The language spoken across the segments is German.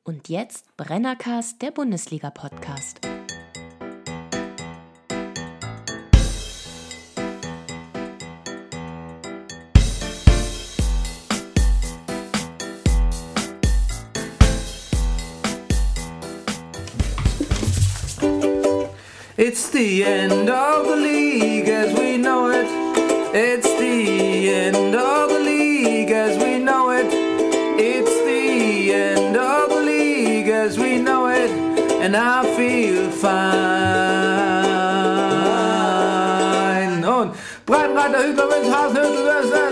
Und jetzt Brennercast, der Bundesliga-Podcast. It's the end of the league as we know it. It's the end of the league as we know it. It's the end of the league as we know it. And I feel fine. Und Breitenreiter, Hübner, Münz, Hasenhüttel,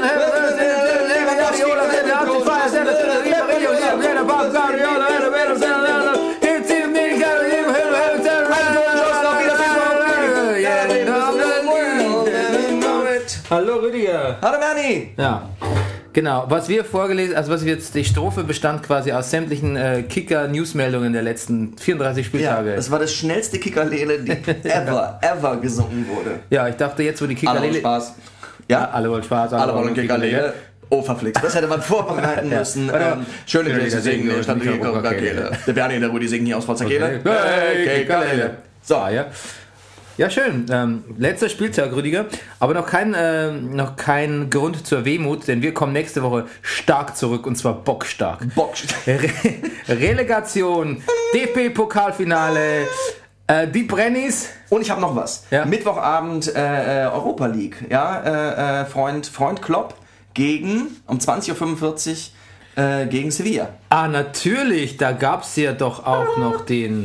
Hallo Rüdiger. Hallo Bernie. Ja, genau. Was wir vorgelesen, also was wir jetzt, die Strophe bestand quasi aus sämtlichen Kicker-Newsmeldungen der letzten 34 Spieltage. Ja, das war das schnellste Kickerlele, die ever gesungen wurde. Ja, ich dachte jetzt, wo die Alle Kickerlele... wollen Spaß. Ja, alle wollen Spaß. alle wollen Kickerlele. Oh, verflixt. Das hätte man vorbereiten müssen. Schöne Gläser singen, statt Kickerlele. Der Bernie und der Rudi singen hier aus Potsdam. Hey, Kickerlele. So, ja. Ja, schön. Letzter Spieltag, Rüdiger. Aber noch kein Grund zur Wehmut, denn wir kommen nächste Woche stark zurück und zwar bockstark. Relegation, DFB-Pokalfinale, die Brennies. Und ich habe noch was. Ja. Mittwochabend Europa League. Ja, Freund Klopp um 20.45 Uhr gegen Sevilla. Ah, natürlich. Da gab es ja doch auch noch den...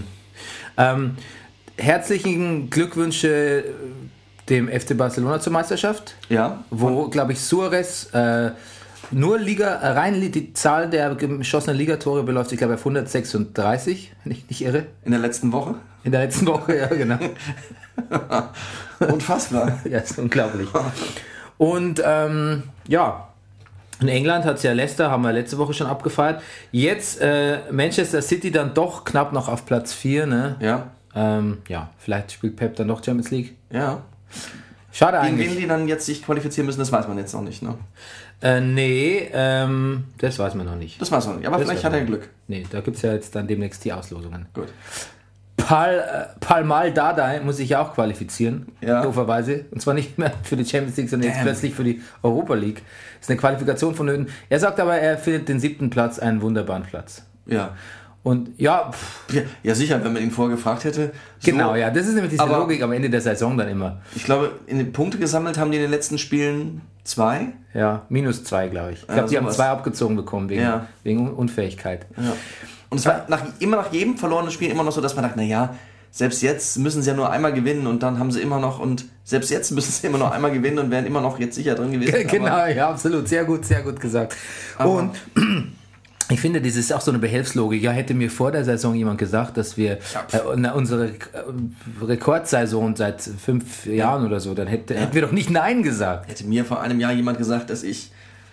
herzlichen Glückwünsche dem FC Barcelona zur Meisterschaft. Ja. Wo, glaube ich, Suarez nur die Zahl der geschossenen Ligatore beläuft sich, glaube ich, auf 136, wenn ich nicht irre. In der letzten Woche? In der letzten Woche, ja, genau. Unfassbar. Ja, ist unglaublich. Und ja, in England hat es ja Leicester, haben wir letzte Woche schon abgefeiert. Jetzt Manchester City dann doch knapp noch auf Platz 4, ne? Ja. Ja, vielleicht spielt Pep dann noch Champions League. Ja. Schade Gegen eigentlich. wen die dann jetzt sich qualifizieren müssen, das weiß man jetzt noch nicht, ne? Nee, das weiß man noch nicht. Das weiß man nicht, aber vielleicht hat er Glück. Nee, da gibt es ja jetzt dann demnächst die Auslosungen. Gut. Palmal Dardai muss sich ja auch qualifizieren, Ja. dooferweise. Und zwar nicht mehr für die Champions League, sondern jetzt plötzlich für die Europa League. Das ist eine Qualifikation vonnöten. Er sagt aber, er findet den 7. Platz einen wunderbaren Platz. Ja. Und ja, Ja, sicher, wenn man ihn vorher gefragt hätte. genau, ja, das ist nämlich diese aber Logik am Ende der Saison dann immer. Ich glaube, in den Punkte gesammelt haben die in den letzten Spielen 2. Ja, -2, glaube ich. Ich Ja, glaube, die haben sowas. 2 abgezogen bekommen wegen Unfähigkeit. Ja. Und es war immer nach jedem verlorenen Spiel immer noch so, dass man dachte, naja, selbst jetzt müssen sie ja nur einmal gewinnen und dann haben sie immer noch, und selbst jetzt müssen sie immer noch einmal gewinnen und wären immer noch jetzt sicher drin gewesen. Genau, ja, absolut. Sehr gut gesagt. Und ich finde, das ist auch so eine Behelfslogik. Ja, hätte mir vor der Saison jemand gesagt, dass wir unsere Rekordsaison seit 5 Jahren oder so, dann hätten wir doch nicht Nein gesagt. Hätte mir vor einem Jahr jemand gesagt, dass ich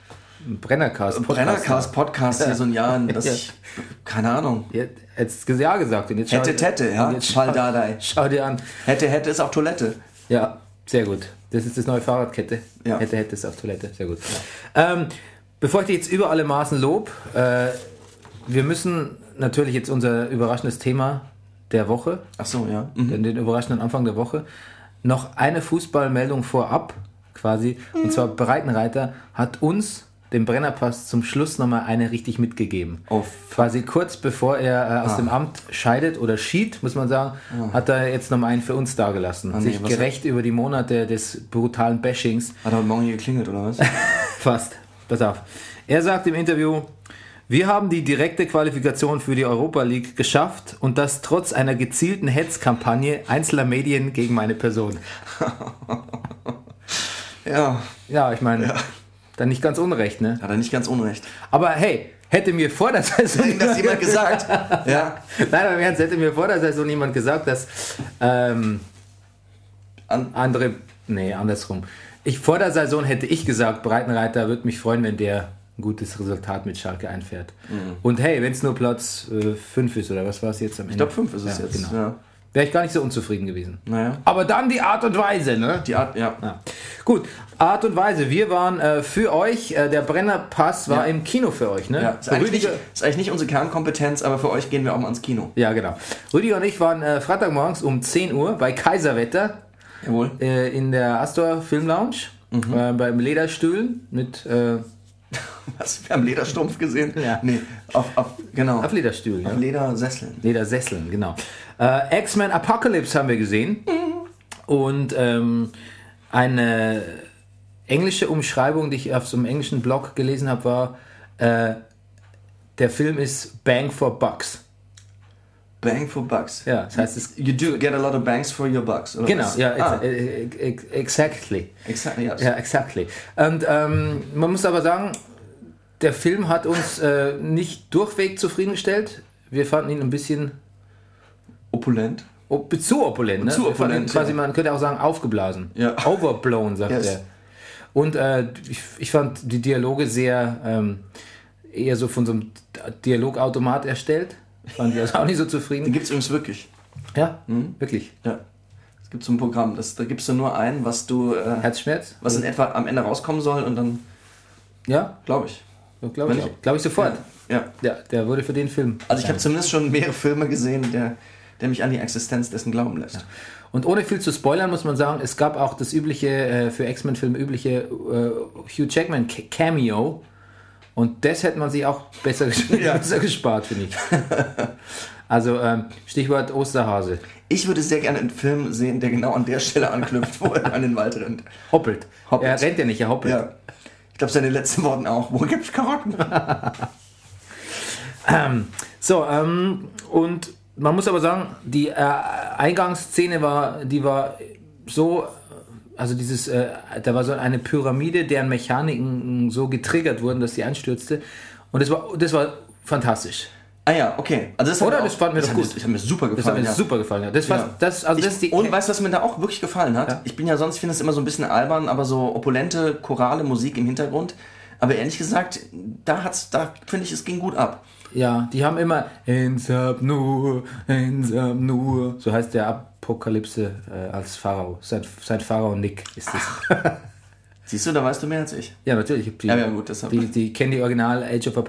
Brennercast-Podcast hier so ein Jahr, dass ich, keine Ahnung. Hättest ja gesagt. Und jetzt Hätte, ja. Fall Dardai. Schau dir an. Hätte ist auf Toilette. Ja, sehr gut. Das ist das neue Fahrradkette. Ja. Hätte ist auf Toilette. Sehr gut. Ja. Bevor ich dich jetzt über alle Maßen lob, wir müssen natürlich jetzt unser überraschendes Thema der Woche, Ach so, ja. den überraschenden Anfang der Woche, noch eine Fußballmeldung vorab quasi, und zwar Breitenreiter hat uns, dem Brennerpass, zum Schluss nochmal eine richtig mitgegeben. Oh, quasi kurz bevor er aus dem Amt scheidet oder schied, muss man sagen, hat er jetzt nochmal einen für uns dagelassen. Sich gerecht über die Monate des brutalen Bashings. Hat er heute Morgen hier geklingelt, oder was? Fast. Pass auf. Er sagt im Interview, wir haben die direkte Qualifikation für die Europa League geschafft und das trotz einer gezielten Hetzkampagne einzelner Medien gegen meine Person. Ja. Ja, ich meine, dann nicht ganz unrecht, ne? Hat er nicht ganz unrecht. Aber hey, hätte mir vor der Saison... Hat das jemand gesagt? Ja. Nein, aber im Ernst, hätte mir vor der Saison niemand gesagt, dass andersrum. Vor der Saison hätte ich gesagt, Breitenreiter würde mich freuen, wenn der ein gutes Resultat mit Schalke einfährt. Und hey, wenn es nur Platz 5 ist, oder was war es jetzt am Ende? Ich glaube 5 ist es jetzt. Genau. Ja. wäre ich gar nicht so unzufrieden gewesen. Naja. Aber dann die Art und Weise, ne? Die Art, ja. Ja. Gut, Art und Weise. Wir waren für euch, der Brennerpass war im Kino für euch, ne? Ja, ist eigentlich nicht unsere Kernkompetenz, aber für euch gehen wir auch mal ins Kino. Ja, genau. Rüdiger und ich waren Freitagmorgens um 10 Uhr bei Kaiserwetter. Jawohl. In der Astor Film Lounge. Beim Lederstühlen mit... Was? Wir haben Lederstrumpf gesehen? Ja. Nee, genau. Auf Lederstühlen, Auf Ledersesseln. Ledersesseln, genau. X-Men Apocalypse haben wir gesehen. Und eine englische Umschreibung, die ich auf so einem englischen Blog gelesen habe, war, der Film ist Bang for Bucks. Bang for bucks. Ja, das heißt, You do get a lot of bangs for your bucks. Oder genau, was? ja, exactly. Exactly, yes. Ja, exactly. Und man muss aber sagen, der Film hat uns nicht durchweg zufriedengestellt. Wir fanden ihn ein bisschen Opulent. zu opulent. Ne? Zu Wir fanden ihn opulent, quasi, ja. man könnte auch sagen, aufgeblasen. Ja. Overblown, sagt Yes. er. Und ich fand die Dialoge sehr eher so von so einem Dialogautomat erstellt. Ich fand die also auch nicht so Den zufrieden. gibt es übrigens wirklich. Ja, wirklich. Ja. Es gibt so ein Programm, da gibst du nur ein, was du Herzschmerz? was in etwa am Ende rauskommen soll und dann, Ja, glaube ich. glaube ich auch. Glaube ich sofort. Ja. Ja, der wurde für den Film. Also ich habe zumindest schon mehrere Filme gesehen, der mich an die Existenz dessen glauben lässt. Und ohne viel zu spoilern muss man sagen, es gab auch das übliche, für X-Men-Filme übliche Hugh Jackman Cameo. Und das hätte man sich auch besser gespart, finde ich. Also Stichwort Osterhase. Ich würde sehr gerne einen Film sehen, der genau an der Stelle anknüpft, wo er an den Wald rennt. Hoppelt. Hoppelt. Er rennt ja nicht, er hoppelt. Ja. Ich glaube, seine letzten Worten auch. Wo gibt's Karotten? Und man muss aber sagen, die Eingangsszene war so, also da war so eine Pyramide, deren Mechaniken so getriggert wurden, dass sie einstürzte. Und das war fantastisch. Ah ja, okay. Also das fand mir doch gut. Das hat mir super gefallen. Das hat mir super gefallen. Ja. Und weißt du, was mir da auch wirklich gefallen hat? Ja. Ich bin ja sonst, finde es immer so ein bisschen albern, aber so opulente, chorale Musik im Hintergrund. Aber ehrlich gesagt, da finde ich, es ging gut ab. Ja, die haben immer Hands up nur, so heißt der Apokalypse als Pharao. Sein Pharao-Nick ist das. Siehst du, da weißt du mehr als ich. Ja, natürlich. Ja, gut, deshalb. Die kennen die Original Age of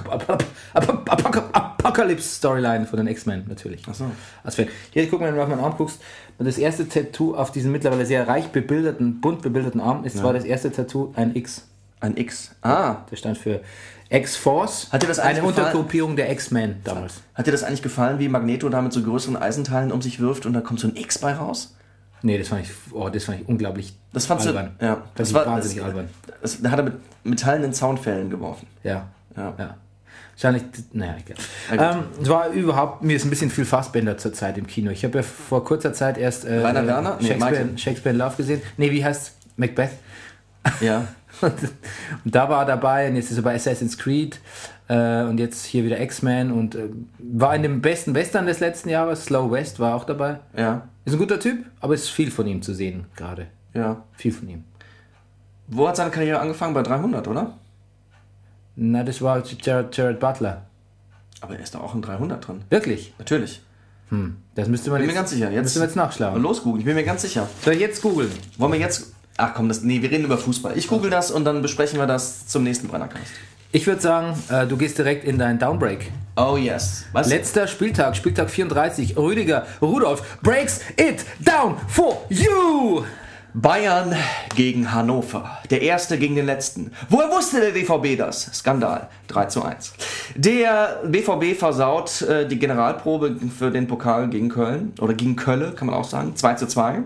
Apocalypse Storyline von den X-Men, natürlich. Ach so. Als Fan. Hier, guck mal, wenn du auf meinen Arm guckst, das erste Tattoo auf diesem mittlerweile sehr reich bunt bebilderten Arm ist zwar das erste Tattoo ein X. Ein X. Ah. Der stand für X-Force. Hat dir das eigentlich eine gefallen? Untergruppierung der X-Men damals. Hat dir das eigentlich gefallen, wie Magneto da mit so größeren Eisenteilen um sich wirft und da kommt so ein X bei raus? Nee, das fand ich unglaublich Das fandst albern. du, ja. Das war wahnsinnig albern. Da hat er mit metallenen Zaunfällen geworfen. Ja. Ja. Wahrscheinlich, naja, egal. Es war überhaupt, mir ist ein bisschen viel Fassbender zur Zeit im Kino. Ich habe ja vor kurzer Zeit erst Rainer Werner? Shakespeare in Love gesehen. Nee, wie heißt Macbeth? Ja. Und da war er dabei und jetzt ist er bei Assassin's Creed und jetzt hier wieder X-Men und war in dem besten Western des letzten Jahres, Slow West, war auch dabei. Ja. Ist ein guter Typ, aber es ist viel von ihm zu sehen gerade. Ja. Viel von ihm. Wo hat seine Karriere angefangen? Bei 300, oder? Na, das war Jared Butler. Aber er ist doch auch in 300 drin. Wirklich? Natürlich. Das müsste man Bin mir ganz sicher. müssen wir jetzt nachschlagen. Los googeln, ich bin mir ganz sicher. Soll ich jetzt googeln? Wollen wir jetzt... Ach komm, wir reden über Fußball. Ich google das und dann besprechen wir das zum nächsten Brennercast. Ich würde sagen, du gehst direkt in deinen Downbreak. Oh yes. Was? Letzter Spieltag 34. Rudolf breaks it down for you! Bayern gegen Hannover. Der erste gegen den letzten. Woher wusste der BVB das? Skandal. 3:1. Der BVB versaut die Generalprobe für den Pokal gegen Köln. Oder gegen Kölle, kann man auch sagen. 2:2.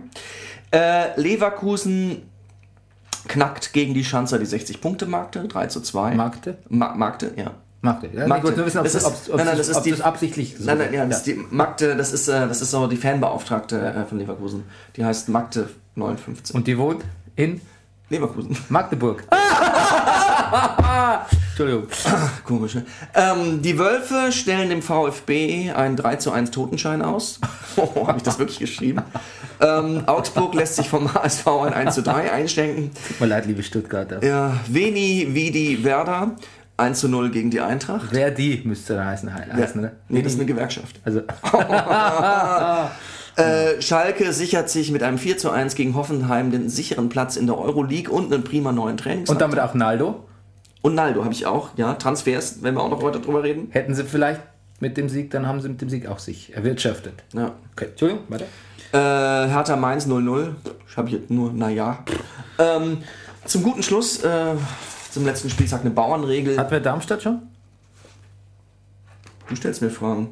Leverkusen knackt gegen die Schanzer die 60-Punkte-Marke. 3:2. Magde? Magde, ja. Magde. Ja, Magde. Ich wollte nur wissen, ob das absichtlich so Nein, ja, das ist die Magde, das ist so die Fanbeauftragte von Leverkusen. Die heißt Magde 59. Und die wohnt in Leverkusen. Magdeburg. Entschuldigung. Komisch, ne? Die Wölfe stellen dem VfB einen 3:1 Totenschein aus. Oh, habe ich das wirklich geschrieben? Augsburg lässt sich vom HSV ein 1:3 einschenken. Tut mir leid, liebe Stuttgarter. Ja, Veni Werder 1:0 gegen die Eintracht. Verdi müsste da heißen, oder? Nee, das ist eine Gewerkschaft. Also. Schalke sichert sich mit einem 4:1 gegen Hoffenheim den sicheren Platz in der Euroleague und einen prima neuen Trainingstag. Und damit auch Naldo. Und Naldo habe ich auch, ja. Transfers, wenn wir auch noch heute drüber reden. Hätten sie vielleicht mit dem Sieg, dann haben sie mit dem Sieg auch sich erwirtschaftet. Ja. Okay, Entschuldigung, weiter. Hertha Mainz 0:0. Ich habe hier nur, naja. Zum guten Schluss, zum letzten Spieltag eine Bauernregel. Hatten wir Darmstadt schon? Du stellst mir Fragen.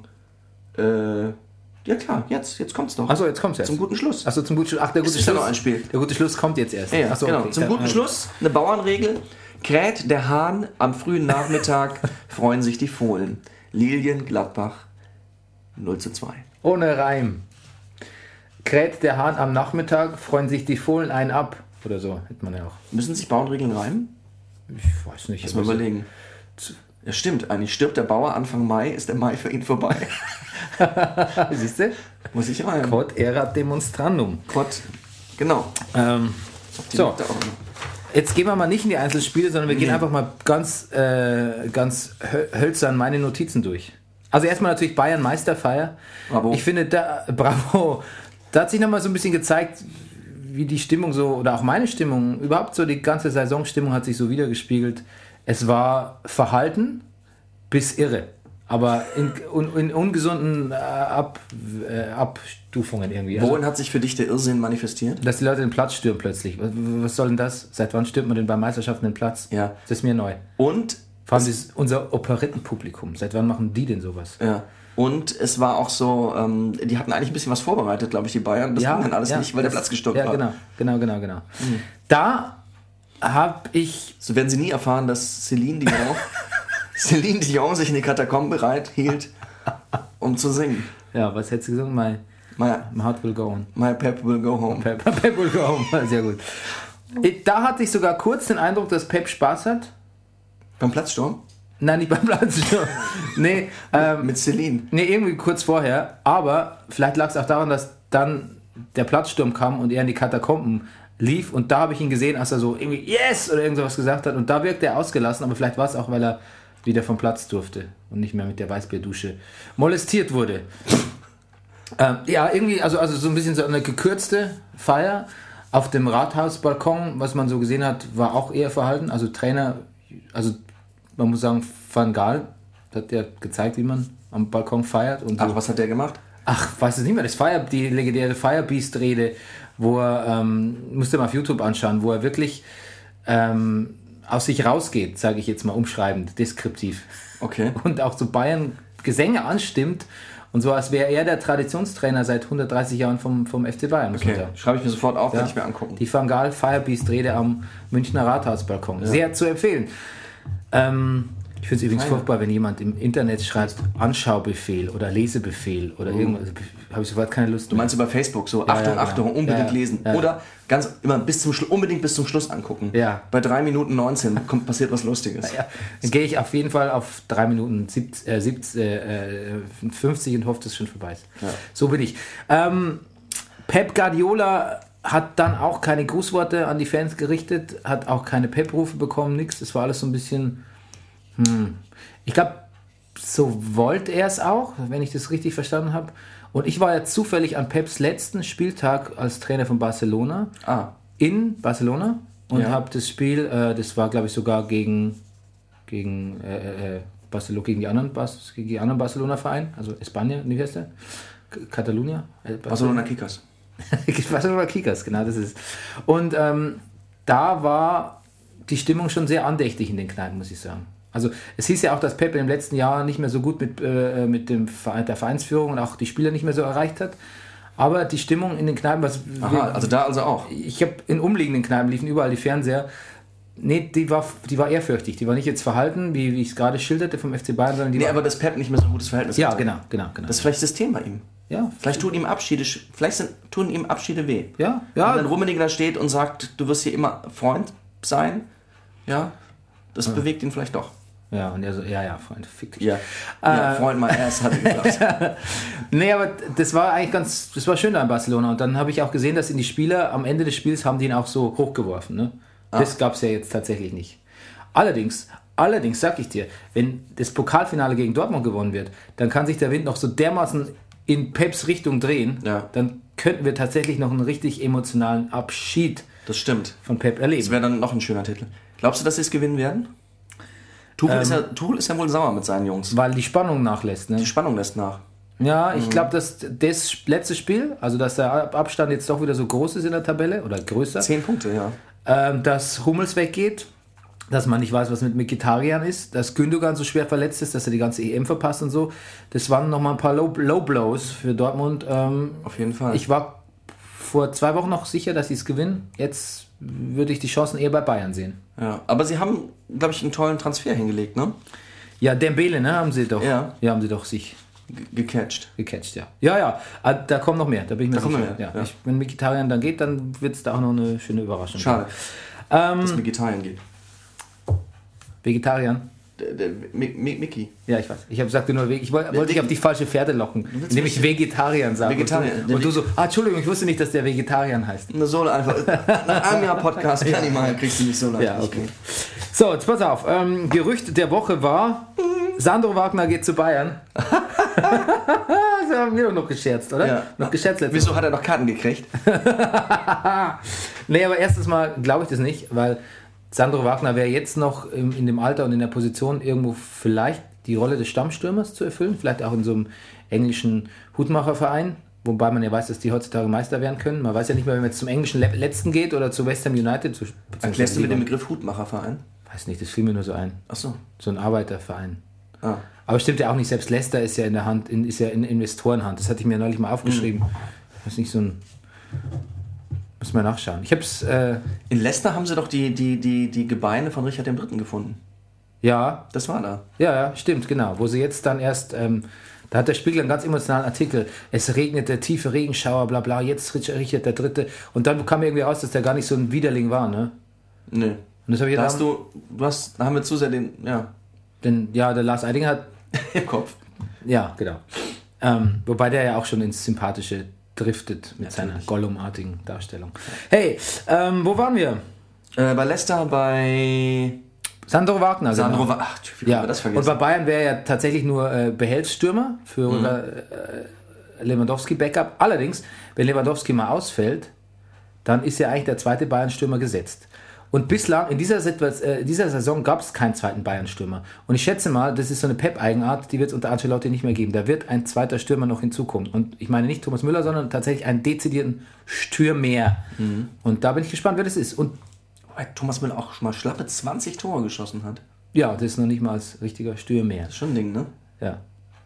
Ja klar, jetzt kommt's doch. Achso, jetzt kommt's jetzt. Zum guten Schluss. Achso, zum guten Schluss. Ach, der gute ist ja Schluss. noch ein Spiel. Der gute Schluss kommt jetzt erst. Ja, Achso, genau. okay. Zum guten Schluss eine Bauernregel. Kräht der Hahn am frühen Nachmittag, freuen sich die Fohlen. Lilien Gladbach 0:2. Ohne Reim. Kräht der Hahn am Nachmittag, freuen sich die Fohlen einen ab. Oder so, hätte man ja auch. Müssen sich Bauernregeln reimen? Ich weiß nicht. Lass mal überlegen. Ja, stimmt. Eigentlich stirbt der Bauer Anfang Mai, ist der Mai für ihn vorbei. Siehst du? Muss ich reimen. Quod erat demonstrandum. Quod. Genau. So, jetzt gehen wir mal nicht in die einzelnen Spiele, sondern wir gehen einfach mal ganz hölzern meine Notizen durch. Also erstmal natürlich Bayern Meisterfeier. Bravo. Ich finde, bravo. Da hat sich nochmal so ein bisschen gezeigt, wie die Stimmung so, oder auch meine Stimmung, überhaupt so die ganze Saisonstimmung hat sich so wiedergespiegelt. Es war verhalten bis irre. Aber in ungesunden Abstufungen irgendwie. Worin hat sich für dich der Irrsinn manifestiert? Dass die Leute den Platz stürmen plötzlich. Was soll denn das? Seit wann stürmt man denn bei Meisterschaften den Platz? Ja. Das ist mir neu. Und Vor allem unser Operettenpublikum. Seit wann machen die denn sowas? ja. Und es war auch so, die hatten eigentlich ein bisschen was vorbereitet, glaube ich, die Bayern. Das ging dann alles nicht, weil der Platz gestürmt war. Ja, genau. Da habe ich... So werden sie nie erfahren, dass Celine Dion sich in die Katakomben bereit hielt, um zu singen. Ja, was hättest du gesungen? My heart will go on. My Pep will go home. Pep will go home. Sehr gut. Da hatte ich sogar kurz den Eindruck, dass Pep Spaß hat. Beim Platzsturm? Nein, nicht beim Platzsturm. Nee, Mit Celine. nee, irgendwie kurz vorher. Aber vielleicht lag es auch daran, dass dann der Platzsturm kam und er in die Katakomben lief. Und da habe ich ihn gesehen, als er so irgendwie Yes oder irgendwas gesagt hat. Und da wirkte er ausgelassen. Aber vielleicht war es auch, weil er wieder vom Platz durfte und nicht mehr mit der Weißbierdusche molestiert wurde. Ja, irgendwie, also so ein bisschen so eine gekürzte Feier. Auf dem Rathausbalkon, was man so gesehen hat, war auch eher verhalten. Also Trainer, also man muss sagen, Van Gaal hat ja gezeigt, wie man am Balkon feiert. Und Ach, so. was hat der gemacht? Ach, weiß es nicht mehr, die legendäre Firebeast-Rede, wo er, musst du mal auf YouTube anschauen, wo er wirklich aus sich rausgeht, sage ich jetzt mal umschreibend, deskriptiv. Okay. Und auch so Bayern-Gesänge anstimmt und so, als wäre er der Traditionstrainer seit 130 Jahren vom FC Bayern, muss man Okay, sagen. schreibe ich mir sofort auf, werde ich mir angucken. Die Van Gaal Firebeast-Rede am Münchner Rathausbalkon. Ja. Sehr zu empfehlen. Ich finde es übrigens furchtbar, wenn jemand im Internet schreibt Anschaubefehl oder Lesebefehl oder irgendwas. Habe ich sofort keine Lust. Du meinst über Facebook so, Ja, Achtung, genau. Achtung, unbedingt Ja, lesen. ja. Oder ganz immer unbedingt bis zum Schluss angucken. Ja. Bei 3 Minuten 19 passiert was Lustiges. Ja, dann gehe ich auf jeden Fall auf 3 Minuten 50 und hoffe, dass es schon vorbei ist. Ja. So bin ich. Pep Guardiola hat dann auch keine Grußworte an die Fans gerichtet, hat auch keine Pep-Rufe bekommen, nichts. Das war alles so ein bisschen... Ich glaube, so wollte er es auch, wenn ich das richtig verstanden habe. Und ich war ja zufällig an Peps letzten Spieltag als Trainer von Barcelona in Barcelona und habe das Spiel, das war glaube ich sogar gegen Barcelona, gegen die anderen Barcelona-Vereine, also Spanien, wie heißt der? Catalunya? Barcelona Kickers. Barcelona Kickers, genau, das ist. Und da war die Stimmung schon sehr andächtig in den Kneipen, muss ich sagen. Also es hieß ja auch, dass Pep im letzten Jahr nicht mehr so gut mit der Vereinsführung und auch die Spieler nicht mehr so erreicht hat. Aber die Stimmung in den Kneipen, Also auch. ich habe in umliegenden Kneipen liefen überall die Fernseher. Nee, die war ehrfürchtig. Die war nicht jetzt verhalten, wie ich es gerade schilderte vom FC Bayern, sondern die war... aber dass Pep nicht mehr so ein gutes Verhältnis Ja, hat. genau. Das ist vielleicht das Thema ihm. Ja, Vielleicht tun ihm Abschiede weh. ja. Und dann Rummenigge da steht und sagt, du wirst hier immer Freund sein. Ja, das bewegt ihn vielleicht doch. Ja, und er so, ja, Freund, fick dich. Ja, Freund mal erst, hat er gesagt. Nee, aber das war eigentlich das war schön da in Barcelona. Und dann habe ich auch gesehen, dass in die Spieler, am Ende des Spiels haben die ihn auch so hochgeworfen. Ne? Das gab es ja jetzt tatsächlich nicht. Allerdings sag ich dir, wenn das Pokalfinale gegen Dortmund gewonnen wird, dann kann sich der Wind noch so dermaßen in Peps Richtung drehen, dann könnten wir tatsächlich noch einen richtig emotionalen Abschied Das stimmt. von Pep erleben. Das wäre dann noch ein schöner Titel. Glaubst du, dass sie es gewinnen werden? Tuchel ist ja wohl sauer mit seinen Jungs. Weil die Spannung nachlässt. Ne? Die Spannung lässt nach. Ja, ich glaube, dass das letzte Spiel, also dass der Abstand jetzt doch wieder so groß ist in der Tabelle, oder größer, 10 Punkte, ja. Dass Hummels weggeht, dass man nicht weiß, was mit Mkhitaryan ist, dass Gündogan so schwer verletzt ist, dass er die ganze EM verpasst und so. Das waren nochmal ein paar Low Blows für Dortmund. Auf jeden Fall. Ich war vor 2 Wochen noch sicher, dass sie es gewinnen. Jetzt würde ich die Chancen eher bei Bayern sehen. Ja, aber sie haben, glaube ich, einen tollen Transfer hingelegt, ne? Ja, Dembele, ne, haben sie doch. Ja. Ja, haben sie doch sich Gecatcht. ja. Ja, da kommt noch mehr, da bin ich mir sicher. kommt noch mehr, ja. Wenn Mkhitaryan dann geht, dann wird es da auch noch eine schöne Überraschung Schade, geben. dass Vegetarier geht. Vegetarian? Mickey. Ja, ich weiß. Ich habe gesagt, nur ich wollte dich auf die falsche Pferde locken, indem ich Vegetarian sage. Und du so, Entschuldigung, ich wusste nicht, dass der Vegetarian heißt. Nur so einfach. Nach einem Jahr Podcast kann ich mal, kriegst du nicht so leicht. Ja, okay. So, jetzt pass auf. Gerücht der Woche war, Sandro Wagner geht zu Bayern. Das haben wir doch noch gescherzt, oder? Ja. Noch gescherzt letztes Wieso hat er noch Karten gekriegt? Nee, aber erstens mal glaube ich das nicht, weil Sandro Wagner wäre jetzt noch in dem Alter und in der Position, irgendwo vielleicht die Rolle des Stammstürmers zu erfüllen, vielleicht auch in so einem englischen Hutmacherverein, wobei man ja weiß, dass die heutzutage Meister werden können. Man weiß ja nicht mehr, wenn man jetzt zum englischen Letzten geht oder zu West Ham United. Erklärst du mit dem Begriff Hutmacherverein? Weiß nicht, das fiel mir nur so ein. Ach so. So ein Arbeiterverein. Ah. Aber stimmt ja auch nicht, selbst Leicester ist ja in der Hand, ist ja in Investorenhand. Das hatte ich mir neulich mal aufgeschrieben. Das ist nicht so ein... Muss mal nachschauen. Ich hab's... In Leicester haben sie doch die Gebeine von Richard III. Gefunden. Ja. Das war da. Ja, stimmt, genau. Wo sie jetzt dann erst... da hat der Spiegel einen ganz emotionalen Artikel. Es regnete, tiefe Regenschauer, bla bla. Jetzt Richard III. Und dann kam irgendwie raus, dass der gar nicht so ein Widerling war, ne? Nö. Und das habe ich da da haben wir zu sehr den... Ja. Der Lars Eidinger hat... Im Kopf. Ja, genau. Wobei der ja auch schon ins Sympathische driftet mit seiner Gollum-artigen Darstellung. Hey, wo waren wir? Bei Leicester, bei... Sandro Wagner. Sandro Wagner. Ach, wie kann man das vergessen? Und bei Bayern wäre ja tatsächlich nur Behelfsstürmer für Lewandowski-Backup. Allerdings, wenn Lewandowski mal ausfällt, dann ist ja eigentlich der zweite Bayern-Stürmer gesetzt. Und bislang, in dieser Saison gab es keinen zweiten Bayern-Stürmer. Und ich schätze mal, das ist so eine Pep-Eigenart, die wird es unter Ancelotti nicht mehr geben. Da wird ein zweiter Stürmer noch hinzukommen. Und ich meine nicht Thomas Müller, sondern tatsächlich einen dezidierten Stürmer. Und da bin ich gespannt, wer das ist. Und weil Thomas Müller auch schon mal schlappe 20 Tore geschossen hat. ja, das ist noch nicht mal als richtiger Stürmer. Das ist schon ein Ding, ne? Ja.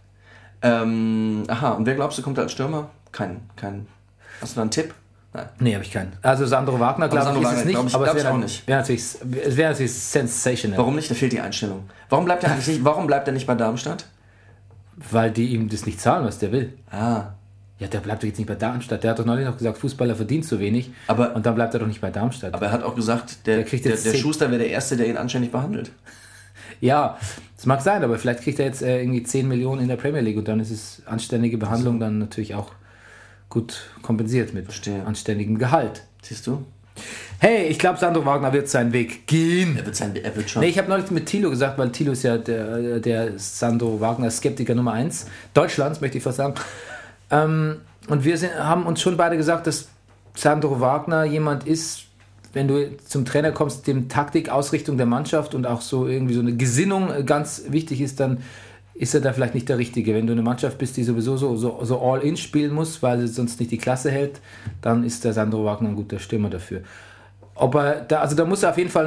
Aha, und wer glaubst du, kommt als Stürmer? Kein. Hast du da einen Tipp? Nein. Nee, habe ich keinen. Also Sandro Wagner, glaube ich, ist es nicht. Aber es wäre auch nicht. Es wäre natürlich sensational. Warum nicht? Da fehlt die Einstellung. Warum bleibt er nicht bei Darmstadt? Weil die ihm das nicht zahlen, was der will. Ah. Ja, der bleibt doch jetzt nicht bei Darmstadt. Der hat doch neulich noch gesagt, Fußballer verdient zu wenig. Und dann bleibt er doch nicht bei Darmstadt. Aber er hat auch gesagt, der Schuster wäre der Erste, der ihn anständig behandelt. Ja, das mag sein, aber vielleicht kriegt er jetzt irgendwie 10 Millionen in der Premier League und dann ist es anständige Behandlung dann natürlich auch gut kompensiert mit anständigem Gehalt. Siehst du? Hey, ich glaube, Sandro Wagner wird seinen Weg gehen. Er wird schon. Nee, ich habe neulich mit Thilo gesagt, weil Thilo ist ja der Sandro Wagner Skeptiker Nummer 1 Deutschlands, möchte ich fast sagen. Und wir haben uns schon beide gesagt, dass Sandro Wagner jemand ist, wenn du zum Trainer kommst, dem Taktik, Ausrichtung der Mannschaft und auch so irgendwie so eine Gesinnung ganz wichtig ist, dann ist er da vielleicht nicht der Richtige. Wenn du eine Mannschaft bist, die sowieso so all-in spielen muss, weil sie sonst nicht die Klasse hält, dann ist der Sandro Wagner ein guter Stürmer dafür. Da muss er auf jeden Fall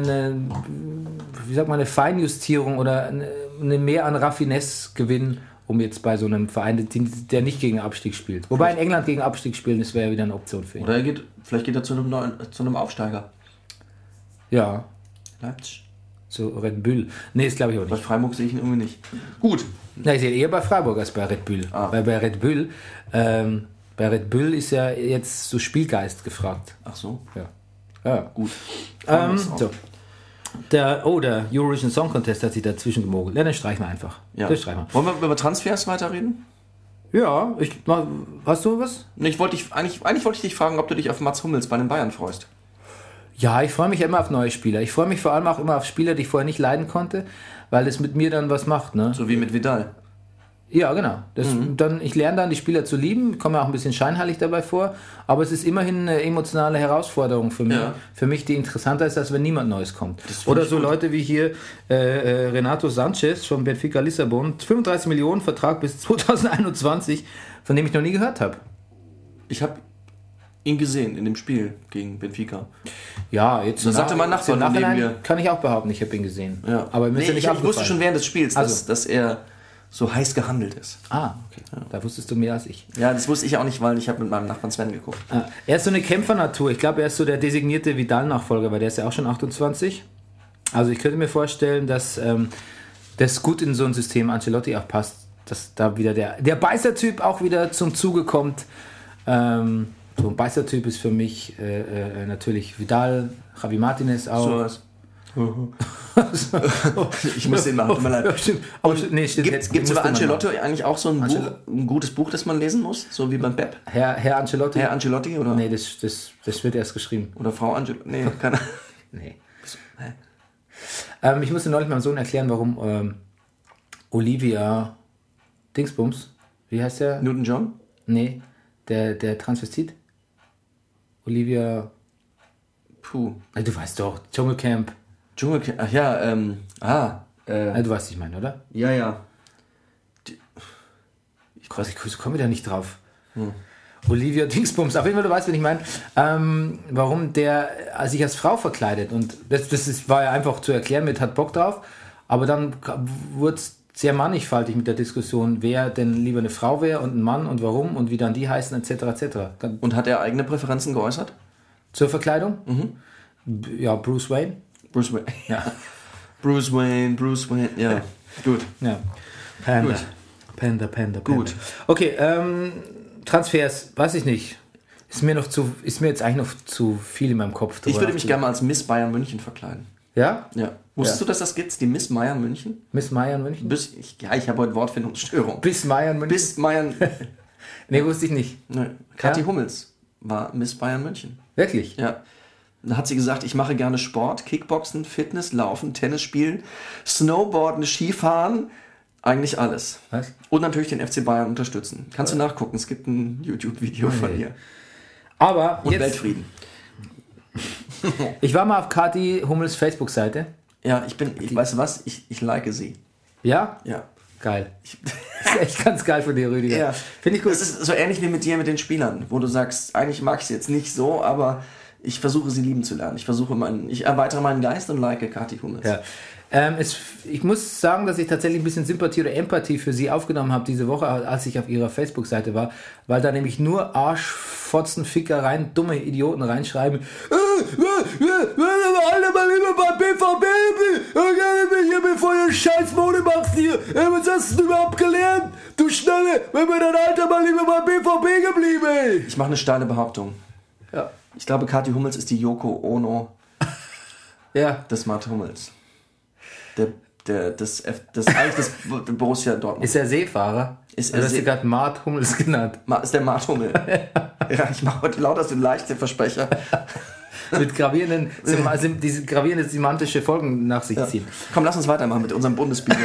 eine Feinjustierung oder eine mehr an Raffinesse gewinnen, um jetzt bei so einem Verein, der nicht gegen Abstieg spielt. Wobei in England gegen Abstieg spielen, das wäre ja wieder eine Option für ihn. Oder vielleicht geht er zu einem Aufsteiger. Ja. Leipzig. So Red Bull. Nee, das glaube ich auch nicht. Bei Freiburg sehe ich ihn irgendwie nicht. Gut. Na, ich sehe eher bei Freiburg als bei Red Bull. Weil bei Red Bull ist ja jetzt so Spielgeist gefragt. Ach so. Ja. Gut. So. Der Eurovision Song Contest hat sich dazwischen gemogelt. Ja, den streichen wir einfach. Ja. Wollen wir über Transfers weiterreden? Ja, hast du was? Nee, eigentlich wollte ich dich fragen, ob du dich auf Mats Hummels bei den Bayern freust. Ja, ich freue mich immer auf neue Spieler. Ich freue mich vor allem auch immer auf Spieler, die ich vorher nicht leiden konnte, weil es mit mir dann was macht. Ne? So wie mit Vidal. Ja, genau. Ich lerne dann die Spieler zu lieben, komme auch ein bisschen scheinheilig dabei vor, aber es ist immerhin eine emotionale Herausforderung für mich, für mich, die interessanter ist, als wenn niemand Neues kommt. Oder so Leute wie hier Renato Sanchez von Benfica Lissabon, 35 Millionen Vertrag bis 2021, von dem ich noch nie gehört habe. Ich habe ihn gesehen in dem Spiel gegen Benfica. Ja, jetzt Das sagte mein Nachbar neben mir. Kann ich auch behaupten, ich habe ihn gesehen. Ja. Aber mir ist er nicht ich wusste schon während des Spiels, dass er so heiß gehandelt ist. Ah, okay. Ja. Da wusstest du mehr als ich. Ja, das wusste ich auch nicht, weil ich habe mit meinem Nachbarn Sven geguckt. Er ist so eine Kämpfernatur. Ich glaube, er ist so der designierte Vidal-Nachfolger, weil der ist ja auch schon 28. Also ich könnte mir vorstellen, dass das gut in so ein System Ancelotti auch passt, dass da wieder der Beißer-Typ auch wieder zum Zuge kommt. So ein Beißer-Typ ist für mich natürlich Vidal, Javi Martinez auch. So was. Ich muss den machen, tut mir leid. Gibt es über Ancelotti eigentlich auch so ein gutes Buch, das man lesen muss? So wie beim Pep? Herr Ancelotti? Herr Ancelotti? Oder? Nee, das wird erst geschrieben. Oder Frau Ancelotti? Nee, keine Ahnung. Nee. Ich musste neulich meinem Sohn erklären, warum Olivia Dingsbums, wie heißt der? Newton-John? Nee, der Transvestit. Olivia... Puh. Du weißt doch, Dschungelcamp. Dschungelcamp, ach ja, Du weißt, was ich meine, oder? Ja. Ich komme da nicht drauf. Olivia Dingsbums, auf jeden Fall, du weißt, wen ich meine. Warum der sich als Frau verkleidet. Und das war ja einfach zu erklären mit hat Bock drauf. Aber dann wurde es sehr mannigfaltig mit der Diskussion, wer denn lieber eine Frau wäre und ein Mann und warum und wie dann die heißen, etc. Und hat er eigene Präferenzen geäußert? Zur Verkleidung? Ja, Bruce Wayne. Bruce Wayne. Ja. Bruce Wayne, ja. Gut. Ja. Panda. Gut. Okay, Transfers, weiß ich nicht. Ist mir jetzt eigentlich noch zu viel in meinem Kopf. Ich würde mich gerne mal als Miss Bayern München verkleiden. Ja? Ja. Wusstest du, dass das gibt's, die Miss Bayern München? Miss Bayern München? Ich habe heute Wortfindungsstörung. Bis Bayern München? Bis Bayern... Nee, wusste ich nicht. Nee. Kathi Hummels war Miss Bayern München. Wirklich? Ja. Da hat sie gesagt, ich mache gerne Sport, Kickboxen, Fitness, Laufen, Tennis spielen, Snowboarden, Skifahren, eigentlich alles. Was? Und natürlich den FC Bayern unterstützen. Kannst du nachgucken, es gibt ein YouTube-Video von ihr. Aber und jetzt, Weltfrieden. Ich war mal auf Kathi Hummels Facebook-Seite. Ja, weißt du was? Ich like sie. Ja? Ja. Geil. Das ist echt ganz geil von dir, Rüdiger. Ja. Finde ich gut. Das ist so ähnlich wie mit dir mit den Spielern, wo du sagst, eigentlich mag ich sie jetzt nicht so, aber ich versuche sie lieben zu lernen. Ich erweitere meinen Geist und like Kathi Hummels. Ja. Ich muss sagen, dass ich tatsächlich ein bisschen Sympathie oder Empathie für sie aufgenommen habe diese Woche, als ich auf ihrer Facebook-Seite war, weil da nämlich nur Arschfotzen, Fickereien, dumme Idioten reinschreiben, alle mal lieber bei BVB, bevor ihr scheiß Mode machst hier, was hast du überhaupt gelernt? Du Schnalle, wenn wir dein Alter mal lieber bei BVB geblieben, ey. Ich mache eine steile Behauptung. Ja. Ich glaube, Kathi Hummels ist die Yoko Ono des Mart Hummels. Das Borussia Dortmund. Ist er Seefahrer? Ist du hast gerade Mart Hummels genannt. Ist der Mart Hummel. Ja, ich mache heute lauter so leichte Versprecher. Mit gravierenden, diese gravierende semantische Folgen nach sich ziehen. Komm, lass uns weitermachen mit unserem Bundesliga.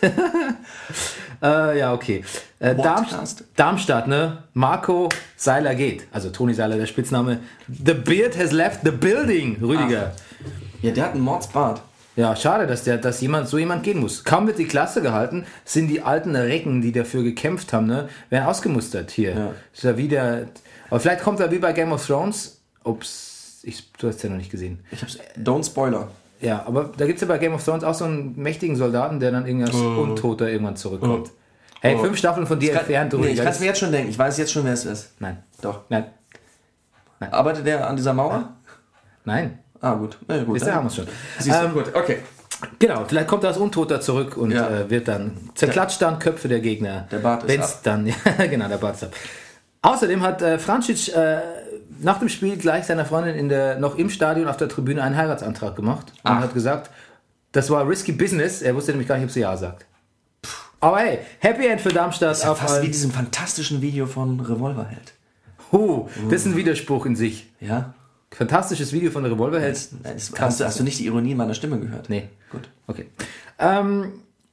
Ja, okay. Darmstadt, ne? Marco Seiler geht. Also Toni Seiler, der Spitzname. The Beard has left the building, Rüdiger. Ja, der hat einen Mordsbart. Ja, schade, dass so jemand gehen muss. Kaum wird die Klasse gehalten, sind die alten Recken, die dafür gekämpft haben, ne, werden ausgemustert hier. Ja. Ist ja wieder. Aber vielleicht kommt er wie bei Game of Thrones. Du hast es ja noch nicht gesehen. Don't Spoiler. Ja, aber da gibt es ja bei Game of Thrones auch so einen mächtigen Soldaten, der dann als Untoter irgendwann zurückkommt. Hey, 5 Staffeln von dir entfernt. Nee, ich kann es mir jetzt schon denken. Ich weiß jetzt schon, wer es ist. Nein. Doch. Nein. Arbeitet der an dieser Mauer? Nein. Ah, gut. Ja, gut. Ist der haben wir schon. Siehst du, gut, okay. Genau, vielleicht kommt er als Untoter zurück und wird dann zerklatscht dann Köpfe der Gegner. Der Bart ist ab. Dann, genau, der Bart ist ab. Außerdem hat Frančić nach dem Spiel gleich seiner Freundin noch im Stadion auf der Tribüne einen Heiratsantrag gemacht und hat gesagt, das war risky business. Er wusste nämlich gar nicht, ob sie ja sagt. Aber hey, Happy End für Darmstadt. Das ist ja fast wie diesem fantastischen Video von Revolverheld. Das ist ein Widerspruch in sich. Ja. Fantastisches Video von Revolverheld. Hast du nicht die Ironie in meiner Stimme gehört? Nee. Gut. Okay.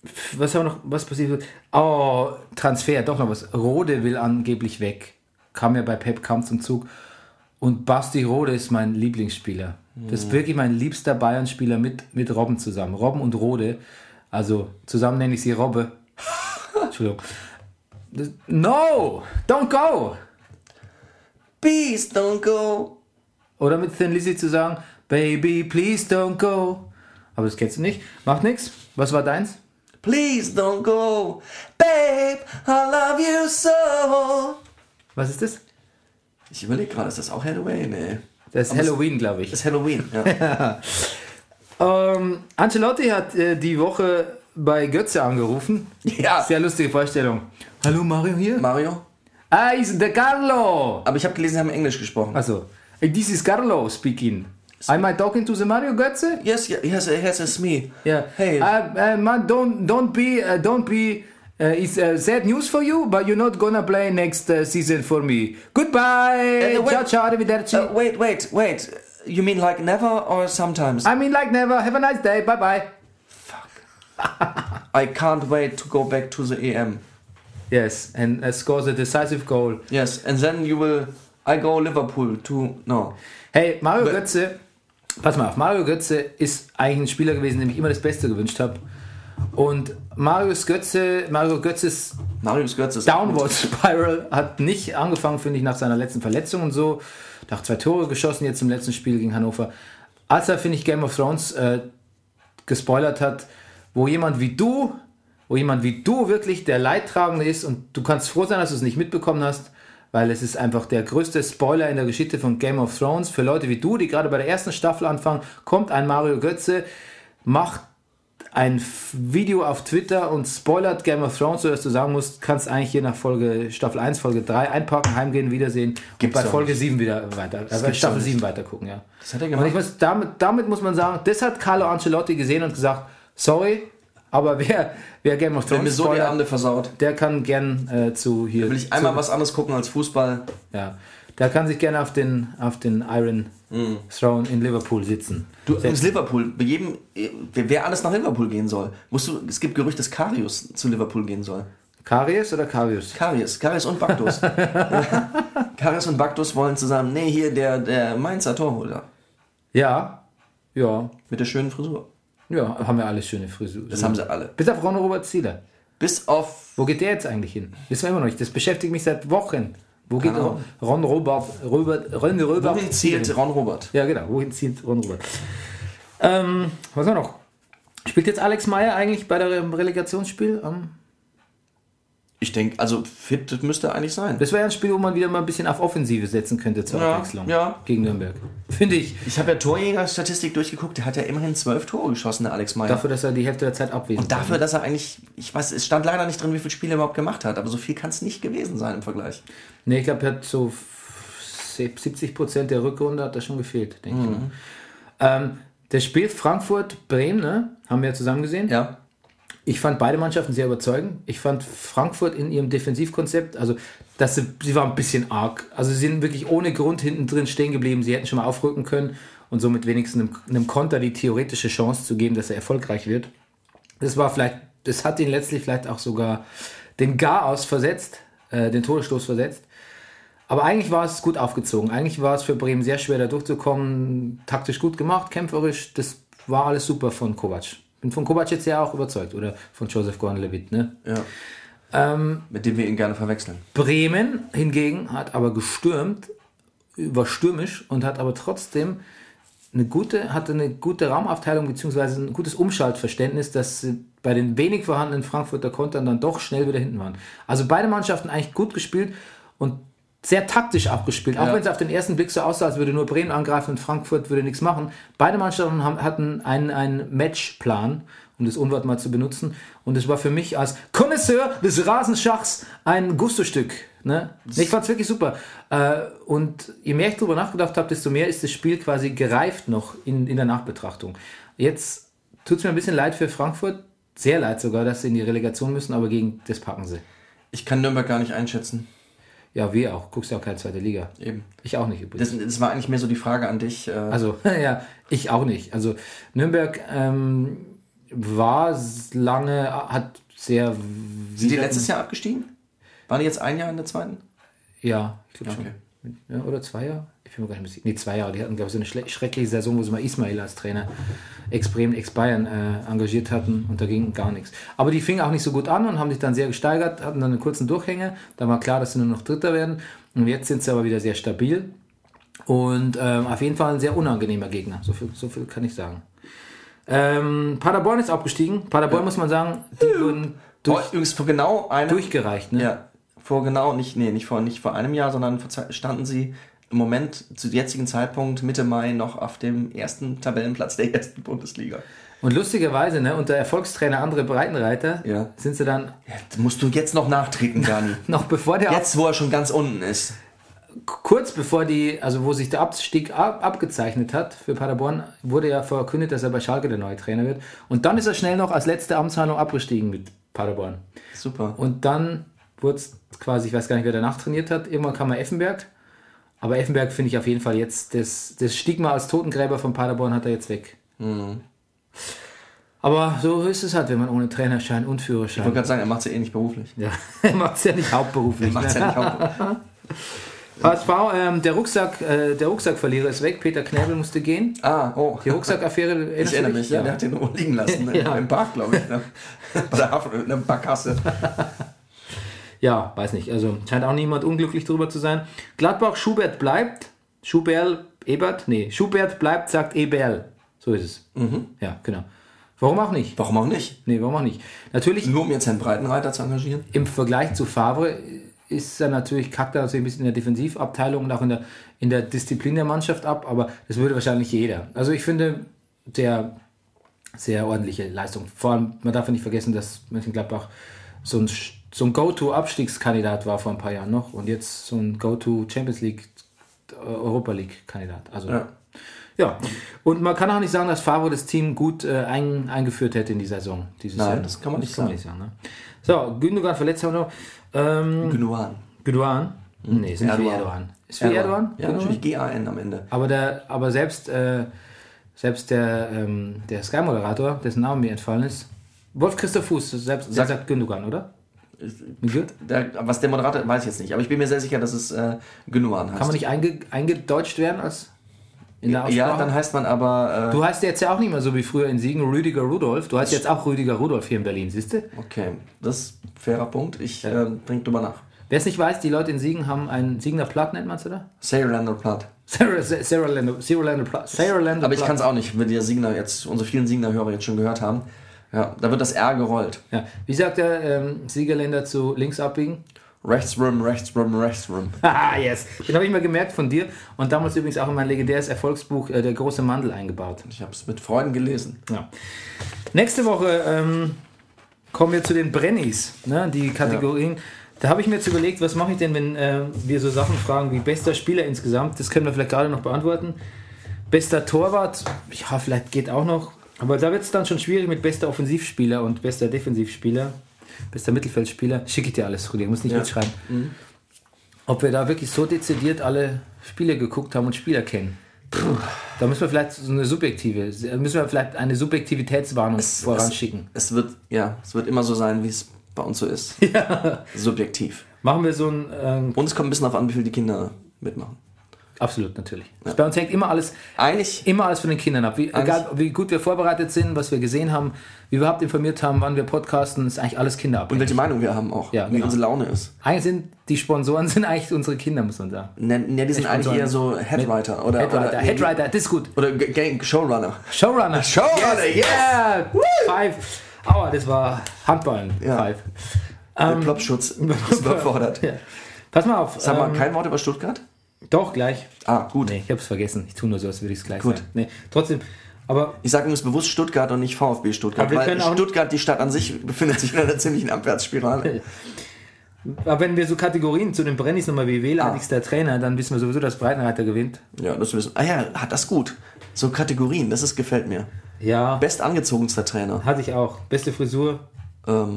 Was haben wir noch? Was passiert? Oh, Transfer, doch noch was. Rode will angeblich weg. Kam ja bei Pep, kam zum Zug. Und Basti Rode ist mein Lieblingsspieler. Das ist wirklich mein liebster Bayern-Spieler mit Robben zusammen. Robben und Rode. Also zusammen nenne ich sie Robbe. Entschuldigung. No! Don't go! Please don't go. Oder mit Thin Lizzy zu sagen, Baby, please don't go. Aber das kennst du nicht. Macht nix. Was war deins? Please don't go. Babe, I love you so. Was ist das? Ich überlege gerade, ist das auch Halloween? Nee. Das ist Aber Halloween, glaube ich. Das ist Halloween, ja. Ancelotti hat die Woche bei Götze angerufen. Ja. Sehr lustige Vorstellung. Hallo Mario hier? Mario? Ist der Carlo. Aber ich habe gelesen, sie haben Englisch gesprochen. Also, this is Carlo speaking. Am I talking to the Mario Götze? Yes, it's me. Yeah. Hey. Man, don't be. It's sad news for you, but you're not gonna play next season for me. Goodbye. wait. Ciao, ciao, arrivederci. Wait. You mean like never or sometimes? I mean like never. Have a nice day. Bye bye. I can't wait to go back to the EM. Yes, and score the decisive goal. Yes, and then I go Liverpool to, no. Hey, Mario Götze, pass mal auf, Mario Götze ist eigentlich ein Spieler gewesen, dem ich immer das Beste gewünscht habe. Und Marius Götzes Downward Spiral hat nicht angefangen, finde ich, nach seiner letzten Verletzung und so. Nach 2 Tore geschossen, jetzt im letzten Spiel gegen Hannover. Als er, finde ich, Game of Thrones gespoilert hat, wo jemand wie du wirklich der Leidtragende ist und du kannst froh sein, dass du es nicht mitbekommen hast, weil es ist einfach der größte Spoiler in der Geschichte von Game of Thrones. Für Leute wie du, die gerade bei der ersten Staffel anfangen, kommt ein Mario Götze, macht ein Video auf Twitter und spoilert Game of Thrones, sodass du sagen musst, kannst eigentlich hier nach Staffel 1, Folge 3 einpacken, heimgehen, wiedersehen und bei Folge 7 wieder weiter, Staffel 7 weiter gucken. Ja. Das hat er gemacht. Und ich muss, damit muss man sagen, das hat Carlo Ancelotti gesehen und gesagt, sorry, aber wer Game of Thrones mir so die Abende versaut, der kann gern zu hier. Da will ich einmal was anderes gucken als Fußball. Ja, der kann sich gerne auf den Iron Throne in Liverpool sitzen. Du, ins Liverpool, wer alles nach Liverpool gehen soll. Wusstest du, es gibt Gerüchte, dass Karius zu Liverpool gehen soll. Karies oder Karius? Karius und Baktus. Karius und Baktus wollen zusammen, hier der Mainzer Torhüter. Ja. Mit der schönen Frisur. Ja, haben wir alle schöne Frisuren. Das haben sie alle. Bis auf Ron-Robert Zieler. Bis auf... Wo geht der jetzt eigentlich hin? Wissen wir immer noch nicht. Das beschäftigt mich seit Wochen. Wo geht Ron-Robert? Wohin zielt Ron Robert? Ja, genau. Wohin zielt Ron Robert? Was war noch? Spielt jetzt Alex Meyer eigentlich bei der Relegationsspiel? Ich denke, also fit müsste eigentlich sein. Das wäre ja ein Spiel, wo man wieder mal ein bisschen auf Offensive setzen könnte zur Abwechslung. Ja. Gegen Nürnberg. Finde ich. Ich habe ja Torjäger-Statistik durchgeguckt. Der hat ja immerhin 12 Tore geschossen, der Alex Meyer. Dafür, dass er die Hälfte der Zeit abwesend war. Und dafür, dass er eigentlich, ich weiß, es stand leider nicht drin, wie viele Spiele er überhaupt gemacht hat, aber so viel kann es nicht gewesen sein im Vergleich. Nee, ich glaube, er hat so 70% der Rückrunde hat da schon gefehlt, denke ich mal. Das Spiel Frankfurt-Bremen, ne? Haben wir ja zusammen gesehen. Ja. Ich fand beide Mannschaften sehr überzeugend. Ich fand Frankfurt in ihrem Defensivkonzept, also sie waren ein bisschen arg. Also sie sind wirklich ohne Grund hinten drin stehen geblieben. Sie hätten schon mal aufrücken können und somit wenigstens einem Konter die theoretische Chance zu geben, dass er erfolgreich wird. Das hat ihn letztlich vielleicht auch sogar den Garaus versetzt, den Todesstoß versetzt. Aber eigentlich war es gut aufgezogen. Eigentlich war es für Bremen sehr schwer, da durchzukommen. Taktisch gut gemacht, kämpferisch. Das war alles super von Kovac. Bin von Kovac jetzt ja auch überzeugt. Oder von Joseph Gordon-Levitt, ne? Ja. Mit dem wir ihn gerne verwechseln. Bremen hingegen hat aber gestürmt, war stürmisch und hat aber trotzdem hatte eine gute Raumaufteilung bzw. ein gutes Umschaltverständnis, dass sie bei den wenig vorhandenen Frankfurter Kontern dann doch schnell wieder hinten waren. Also beide Mannschaften eigentlich gut gespielt und sehr taktisch auch gespielt. Auch wenn es auf den ersten Blick so aussah, als würde nur Bremen angreifen und Frankfurt würde nichts machen. Beide Mannschaften hatten einen Matchplan, um das Unwort mal zu benutzen. Und es war für mich als Connoisseur des Rasenschachs ein Gusto-Stück. Ne? Ich fand es wirklich super. Und je mehr ich darüber nachgedacht habe, desto mehr ist das Spiel quasi gereift noch in der Nachbetrachtung. Jetzt tut es mir ein bisschen leid für Frankfurt, sehr leid sogar, dass sie in die Relegation müssen, aber gegen das packen sie. Ich kann Nürnberg gar nicht einschätzen. Ja, wir auch. Guckst ja auch keine zweite Liga. Eben. Ich auch nicht übrigens. Das war eigentlich mehr so die Frage an dich. Also, ja, ich auch nicht. Also Nürnberg war lange, hat sehr... Sind die letztes Jahr abgestiegen? Waren die jetzt ein Jahr in der zweiten? Ja, ich glaube Okay. schon. Ja, oder 2 Jahre? Ich bin mir gar nicht mehr sicher. Nee, 2 Jahre. Die hatten, glaube ich, so eine schreckliche Saison, wo sie mal Ismail als Trainer, Ex-Bremen, Ex-Bayern engagiert hatten und da ging gar nichts. Aber die fingen auch nicht so gut an und haben sich dann sehr gesteigert, hatten dann einen kurzen Durchhänger. Dann war klar, dass sie nur noch Dritter werden. Und jetzt sind sie aber wieder sehr stabil und auf jeden Fall ein sehr unangenehmer Gegner. So viel kann ich sagen. Paderborn ist abgestiegen. Paderborn muss man sagen, die wurden Übrigens vor genau einem... durchgereicht. Ne? Ja, vor genau, nicht vor einem Jahr, sondern standen sie im Moment zu jetzigen Zeitpunkt Mitte Mai noch auf dem ersten Tabellenplatz der ersten Bundesliga. Und lustigerweise, ne, unter Erfolgstrainer André Breitenreiter sind sie dann... Ja, musst du jetzt noch nachtreten, Dani. noch bevor der... Jetzt, wo er schon ganz unten ist. Kurz bevor wo sich der Abstieg abgezeichnet hat für Paderborn, wurde ja verkündet, dass er bei Schalke der neue Trainer wird. Und dann ist er schnell noch als letzte Amtshandlung abgestiegen mit Paderborn. Super. Und dann wurde es quasi, ich weiß gar nicht, wer danach trainiert hat, irgendwann kam er Effenberg. Aber Effenberg finde ich auf jeden Fall jetzt, das Stigma als Totengräber von Paderborn hat er jetzt weg. Mhm. Aber so ist es halt, wenn man ohne Trainerschein und Ich Führerschein... wollte gerade sagen, er macht es ja eh nicht beruflich. Ja, er macht es ja nicht hauptberuflich. HSV, der Rucksackverlierer ist weg, Peter Knäbel musste gehen. Die Rucksackaffäre, Ich erinnere mich, ja, der hat den nur liegen lassen, im Park, glaube ich. Ne? Bei der Hafen, in der Barkasse. Ja, weiß nicht, also scheint auch niemand unglücklich drüber zu sein. Gladbach, Schubert bleibt, Schubert bleibt, sagt Eberl. So ist es. Mhm. Ja, genau. Warum auch nicht? Warum auch nicht? Nee, warum auch nicht? Natürlich, Nur um jetzt Herrn Breitenreiter zu engagieren? im Vergleich zu Favre ist er natürlich, kackt er natürlich ein bisschen in der Defensivabteilung und auch in der Disziplin der Mannschaft ab, aber das würde wahrscheinlich jeder. Also ich finde, der sehr ordentliche Leistung. Vor allem, man darf ja nicht vergessen, dass Mönchengladbach so ein Go-To-Abstiegskandidat war vor ein paar Jahren noch und jetzt so ein Go-To-Champions League, Europa League-Kandidat. Also ja. Und man kann auch nicht sagen, dass Favre das Team gut eingeführt hätte in die Saison. Nein, das kann man nicht sagen. Ne? So, Gündogan verletzt haben wir noch. Gündogan? Nee, sind wie Erdogan. Ist wie Erdogan? Ja, natürlich GAN am Ende. Aber selbst der Sky-Moderator, dessen Name mir entfallen ist, Wolf Christoph Fuß, der sagt Gündogan, oder? Was der Moderator, weiß ich jetzt nicht, aber ich bin mir sehr sicher, dass es Gündogan heißt. Kann man nicht eingedeutscht werden als in der Aussprache? Ja, dann heißt man aber... du heißt jetzt ja auch nicht mehr so wie früher in Siegen Rüdiger Rudolf. Du heißt jetzt auch Rüdiger Rudolf hier in Berlin, siehst du? Okay, das ist ein fairer Punkt. Ich bring drüber nach. Wer es nicht weiß, die Leute in Siegen haben einen Siegener Platt, nennt man es, oder? Saarländer Platt. Saarländer Platt. Aber ich kann es auch nicht, wenn die Siegener jetzt, unsere vielen Siegener-Hörer jetzt schon gehört haben. Ja, da wird das R gerollt. Ja. Wie sagt der Siegerländer zu links abbiegen? Rechts rum, rechts rum, rechts rum. Haha, yes. Den habe ich mal gemerkt von dir und damals übrigens auch in mein legendäres Erfolgsbuch Der große Mandel eingebaut. Ich habe es mit Freuden gelesen. Ja. Nächste Woche kommen wir zu den Brennies, ne, die Kategorien. Ja. Da habe ich mir jetzt überlegt, was mache ich denn, wenn wir so Sachen fragen wie bester Spieler insgesamt, das können wir vielleicht gerade noch beantworten. Bester Torwart, ja, vielleicht geht auch noch, aber da wird es dann schon schwierig mit bester Offensivspieler und bester Defensivspieler, bester Mittelfeldspieler. Schicke ich dir alles, Rudi, muss nicht mitschreiben. Mhm. Ob wir da wirklich so dezidiert alle Spiele geguckt haben und Spieler kennen. Da müssen wir vielleicht so eine eine Subjektivitätswarnung voranschicken. Es wird immer so sein, wie es bei uns so ist. Ja. Subjektiv. Machen wir so ein... Und es kommt ein bisschen darauf an, wie viel die Kinder mitmachen. Absolut, natürlich. Ja. Bei uns hängt immer alles von den Kindern ab. Egal, wie gut wir vorbereitet sind, was wir gesehen haben, wie wir überhaupt informiert haben, wann wir podcasten, ist eigentlich alles kinderabhängig. Und welche Meinung wir haben auch, wie unsere Laune ist. Eigentlich sind die Sponsoren eigentlich unsere Kinder, muss man sagen. Ne, die sind eigentlich eher so Headwriter. Headwriter, das ist gut. Oder Showrunner. Showrunner, yes! Yeah! Five. Aua, das war Handballen. Ja. Five. Der Plopschutz ist überfordert. Ja. Pass mal auf. Sag mal, kein Wort über Stuttgart? Doch, gleich. Gut. Nee, ich hab's vergessen. Ich tue nur so, als würde ich es gleich sagen. Nee, trotzdem. Aber ich sage übrigens bewusst Stuttgart und nicht VfB Stuttgart, weil Stuttgart, die Stadt an sich, befindet sich in einer ziemlichen Abwärtsspirale. Aber wenn wir so Kategorien zu den Brennies nochmal wie wehleidigster Trainer, dann wissen wir sowieso, dass Breitenreiter gewinnt. Ja, das wissen. Hat das gut. So Kategorien, gefällt mir. Ja. Bestangezogenster Trainer. Hatte ich auch. Beste Frisur. Ja,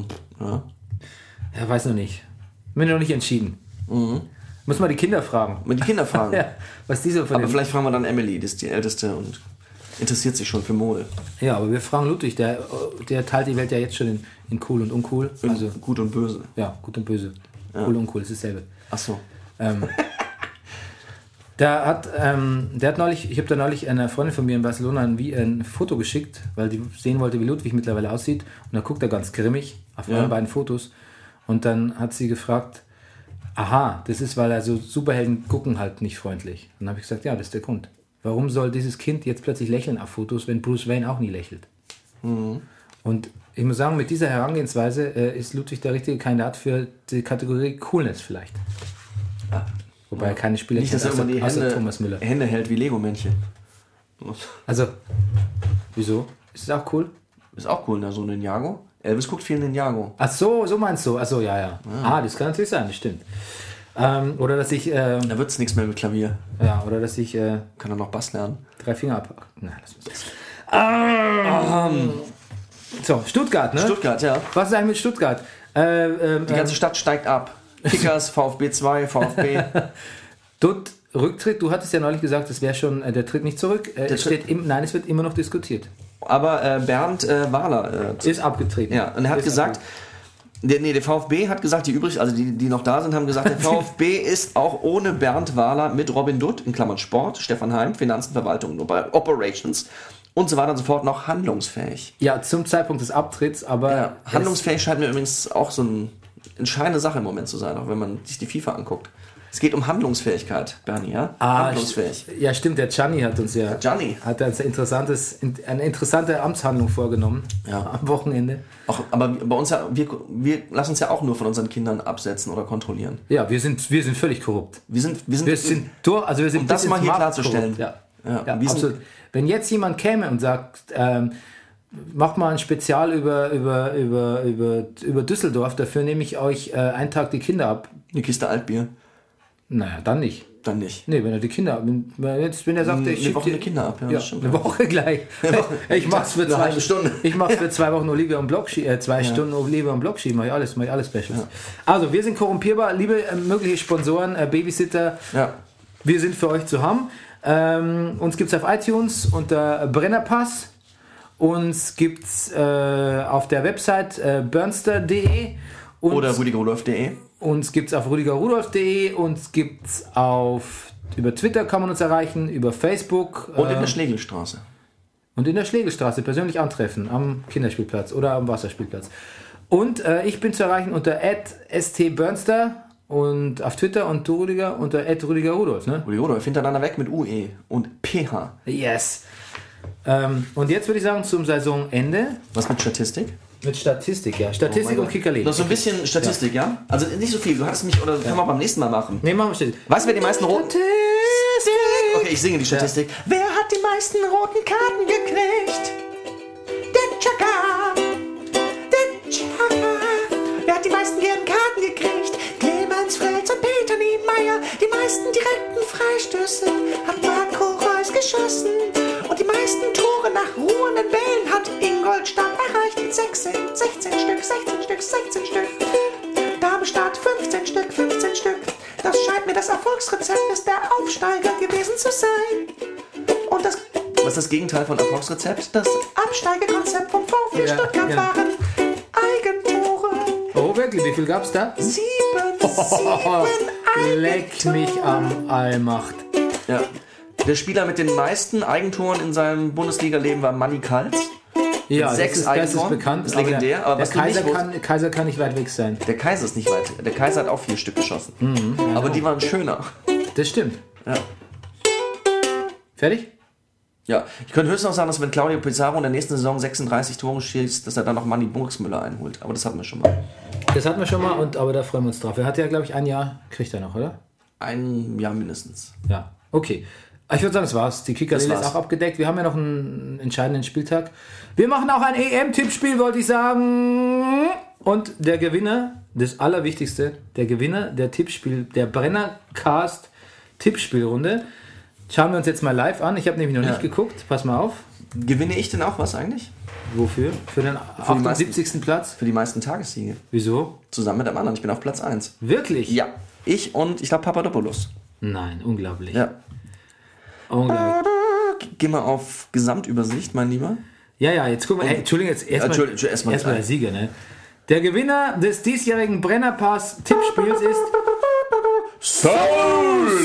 weiß noch nicht. Bin noch nicht entschieden. Mhm. Muss mal die Kinder fragen. Ja, was die so von aber vielleicht fragen wir dann Emily, das ist die Älteste und interessiert sich schon für Mode. Ja, aber wir fragen Ludwig, der teilt die Welt ja jetzt schon in cool und uncool. Also Gut und böse. ja, gut und böse. Cool und uncool, ist dasselbe. Ach so. Der hat neulich, ich habe da neulich einer Freundin von mir in Barcelona ein Foto geschickt, weil die sehen wollte, wie Ludwig mittlerweile aussieht. Und da guckt er ganz grimmig auf allen beiden Fotos. Und dann hat sie gefragt, aha, das ist, weil er so Superhelden gucken halt nicht freundlich. Und dann habe ich gesagt, ja, das ist der Grund. Warum soll dieses Kind jetzt plötzlich lächeln auf Fotos, wenn Bruce Wayne auch nie lächelt? Mhm. Und ich muss sagen, mit dieser Herangehensweise ist Ludwig der richtige Kandidat für die Kategorie Coolness vielleicht. Ja. Wobei er keine Spieler Nicht, dass er immer die Thomas Müller. Hände hält wie Lego-Männchen. Also, wieso? Ist das auch cool? Ist auch cool, ne? So ein Ninjago. Elvis guckt viel Ninjago. Ach so, so meinst du? Ach so, ja. Ah, das kann natürlich sein, das stimmt. Oder dass ich... da wird es nichts mehr mit Klavier. Ja, oder dass ich... Kann er noch Bass lernen? 3 Finger ab. Nein, das muss So, Stuttgart, ne? Stuttgart, ja. Was ist eigentlich mit Stuttgart? Die ganze Stadt steigt ab. Kickers, VfB 2, VfB. Dort Rücktritt, du hattest ja neulich gesagt, das wäre schon, der tritt nicht zurück. Es wird immer noch diskutiert. Aber Bernd Wahler ist abgetreten. Ja, und er hat gesagt, der VfB hat gesagt, die noch da sind, haben gesagt, der VfB ist auch ohne Bernd Wahler mit Robin Dutt, in Klammern Sport, Stefan Heim, Finanzen, Verwaltung, Operations und so weiter und so fort noch handlungsfähig. Ja, zum Zeitpunkt des Abtritts, aber... Ja, handlungsfähig scheint mir übrigens auch so eine entscheidende Sache im Moment zu sein, auch wenn man sich die FIFA anguckt. Es geht um Handlungsfähigkeit, Bernie, ja? Handlungsfähig. Ja, stimmt, der Gianni hat uns ja... Hat eine interessante Amtshandlung vorgenommen am Wochenende. Aber bei uns ja, wir lassen uns ja auch nur von unseren Kindern absetzen oder kontrollieren. Ja, wir sind völlig korrupt. Wir sind um das mal hier klarzustellen. Ja, absolut. Wenn jetzt jemand käme und sagt, macht mal ein Spezial über Düsseldorf, dafür nehme ich euch einen Tag die Kinder ab. Eine Kiste Altbier. Naja, dann nicht. Dann nicht. Nee, wenn er die Kinder... Wenn er sagt, ich eine Woche die Kinder ab. Ja, eine Woche gleich. Ich mach's für 2 Stunden. Ich mach's für 2 Wochen Olivia und Blockski, 2 Stunden Olivia und Blockski, mach ich alles Specials. Ja. Also, wir sind korrumpierbar. Liebe mögliche Sponsoren, Babysitter, wir sind für euch zu haben. Uns gibt's auf iTunes unter Brennerpass. Uns gibt's auf der Website burnster.de oder rüdigerrudolf.de. Uns gibt es auf rüdigerrudolf.de, uns gibt es über Twitter kann man uns erreichen, über Facebook. Und in der Schlegelstraße. Und in der Schlegelstraße persönlich antreffen, am Kinderspielplatz oder am Wasserspielplatz. Und ich bin zu erreichen unter @stburnster und auf Twitter und du, Rüdiger, unter @rüdigerrudolf. Ne? Rüdiger Rudolf, hintereinander weg mit UE und PH. Yes. Und jetzt würde ich sagen, zum Saisonende. Was mit Statistik? Mit Statistik, ja. Statistik und Kickerli. Noch so ein bisschen Statistik, ja? Also nicht so viel. Du hattest mich, oder können wir beim nächsten Mal machen. Nee, machen wir Statistik. Weißt du, wer die meisten roten... Statistik! Okay, ich singe die Statistik. Ja. Wer hat die meisten roten Karten gekriegt? Der Chaka! Der Chaka! Wer hat die meisten gelben Karten gekriegt? Clemens Fritz und Peter Niemeyer. Die meisten direkten Freistöße hat Marco Reus geschossen. Und die meisten Tore nach ruhenden Bällen hat Ingolstadt erreicht mit 16 Stück. Darmstadt 15 Stück. Das scheint mir das Erfolgsrezept der Aufsteiger gewesen zu sein. Und das... Was ist das Gegenteil von Erfolgsrezept? Das Absteigekonzept vom VfB Stuttgart waren Eigentore. Oh, wirklich? Wie viel gab's da? 7 Leck mich am Allmacht. Ja. Der Spieler mit den meisten Eigentoren in seinem Bundesliga-Leben war Manni Kals. Ja, das ist bekannt. Das ist legendär. Aber der Kaiser kann nicht weit weg sein. Der Kaiser ist nicht weit. Der Kaiser hat auch 4 Stück geschossen. Aber die waren schöner. Das stimmt. Ja. Fertig? Ja. Ich könnte höchstens noch sagen, dass wenn Claudio Pizarro in der nächsten Saison 36 Tore schießt, dass er dann noch Manni Burgsmüller einholt. Aber das hatten wir schon mal. Aber da freuen wir uns drauf. Er hat ja, glaube ich, ein Jahr, kriegt er noch, oder? Ein Jahr mindestens. Ja, okay. Ich würde sagen, das war's. Die Kickerlille ist auch abgedeckt. Wir haben ja noch einen entscheidenden Spieltag. Wir machen auch ein EM-Tippspiel, wollte ich sagen. Und der Gewinner, das Allerwichtigste, der Gewinner der Tippspiel, der Brennercast Tippspielrunde, schauen wir uns jetzt mal live an. Ich habe nämlich noch nicht geguckt. Pass mal auf. Gewinne ich denn auch was eigentlich? Wofür? Für den 78. Platz? Für die meisten Tagessiege. Wieso? Zusammen mit dem anderen. Ich bin auf Platz 1. Wirklich? Ja. Ich und, ich glaube, Papadopoulos. Nein, unglaublich. Ja. Unglaublich. geh mal auf Gesamtübersicht, mein Lieber. Ja, jetzt gucken wir. Entschuldigung, jetzt erstmal der Sieger, ne? Der Gewinner des diesjährigen Brennerpass-Tippspiels ist Soul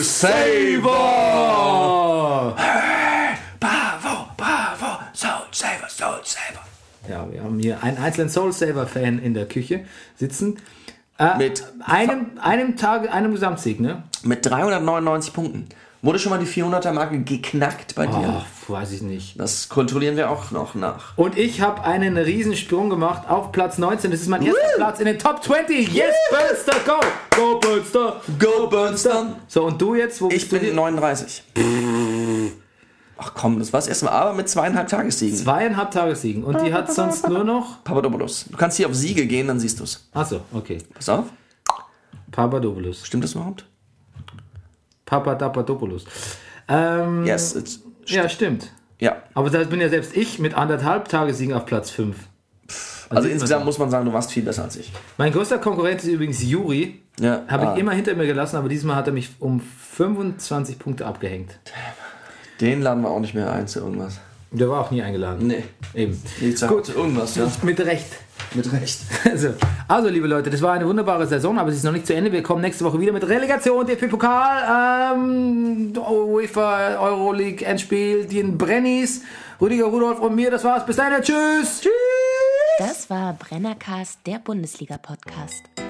Saver! Bravo, Soul Saver. Ja, wir haben hier einen einzelnen Soul Saver-Fan in der Küche sitzen. Mit einem Gesamtsieg, ne? Mit 399 Punkten. Wurde schon mal die 400er-Marke geknackt bei dir? Ach, weiß ich nicht. Das kontrollieren wir auch noch nach. Und ich habe einen Riesensprung gemacht auf Platz 19. Das ist mein erster Platz in den Top 20. Yes, Burnster, go! Go, Burnster! Go, Burnster! So, und du jetzt? Wo Ich bist du bin 39. Ach komm, das war's erstmal, aber mit 2,5 Tagessiegen. 2,5 Tagessiegen. Und die hat sonst nur noch... Papadopoulos. Du kannst hier auf Siege gehen, dann siehst du's. Achso, okay. Pass auf. Papadopoulos. Stimmt das überhaupt? Papadopoulos. Yes. Ja, stimmt. Ja. Aber da bin ja selbst ich mit 1,5 Tagessiegen auf Platz 5. Also insgesamt muss man sagen, du warst viel besser als ich. Mein größter Konkurrent ist übrigens Juri. Ja. Habe ich immer hinter mir gelassen, aber diesmal hat er mich um 25 Punkte abgehängt. Den laden wir auch nicht mehr ein zu irgendwas. Der war auch nie eingeladen. Nee. Eben. Gut, irgendwas, ja. Mit Recht. Mit Recht. Also, liebe Leute, das war eine wunderbare Saison, aber es ist noch nicht zu Ende. Wir kommen nächste Woche wieder mit Relegation, DFB-Pokal, UEFA, Euroleague, Endspiel, den Brennies, Rüdiger Rudolf und mir. Das war's. Bis dahin. Tschüss. Tschüss. Das war Brennercast, der Bundesliga-Podcast.